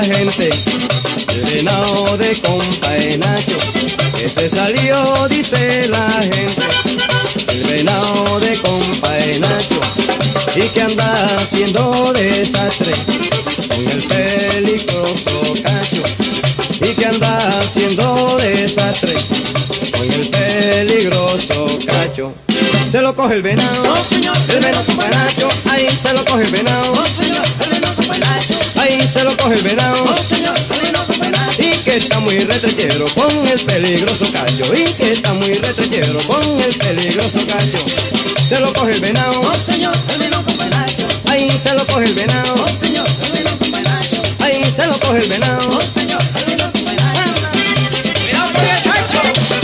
gente, el venado de compa Nacho, que se salió, dice la gente, el venado de compa Nacho, y que anda haciendo desastre con el peligroso Cacho, y que anda haciendo desastre con el peligroso Cacho. Se lo coge el venado, oh señor, el venado compa Nacho, ahí se lo coge el venado, oh señor, el venado compa Nacho, ahí se lo coge el venado, oh señor, el venado compa Nacho, y que está muy retrechero con el peligroso Cacho, y que está muy retrechero con el peligroso Cacho. Se lo coge el venado, oh señor, el venado compa Nacho, ahí se lo coge el venado, oh señor, el venado compa Nacho, ahí se lo coge el venado. oh señor, el venado compa Nacho. Cuidado con el Nacho.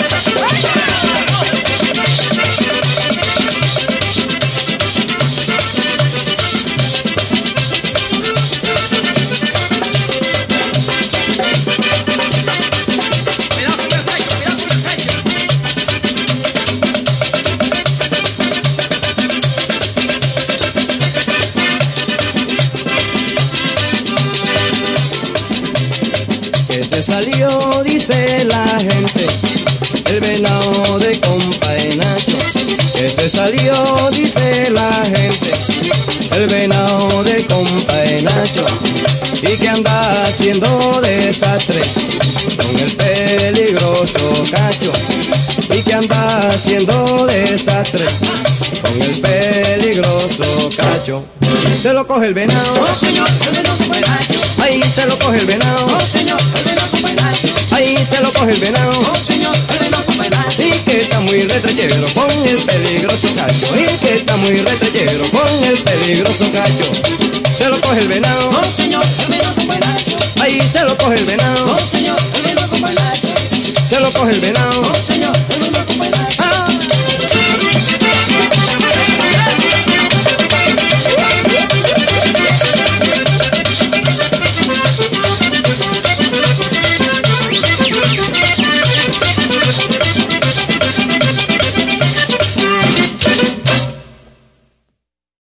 Que se salió, dice la gente, el venado de compa Nacho, que se salió, dice la gente, el venado de compa Nacho, y que anda haciendo desastre con el peligroso Cacho, y que anda haciendo desastre con el peligroso Cacho. Se lo coge el venado, Oh señor, el venado compa Nacho, ahí se lo coge el venado, oh señor, el venado compa Nacho, ahí se lo coge el venado, oh señor, el venado compa Nacho, y que está muy retrechero con el peligroso Cacho, y que está muy retrechero con el peligroso Cacho. Se lo coge el venado, oh señor, el venado compa Nacho, ahí se lo coge el venado, oh señor, el venado compa Nacho, se lo coge el venado,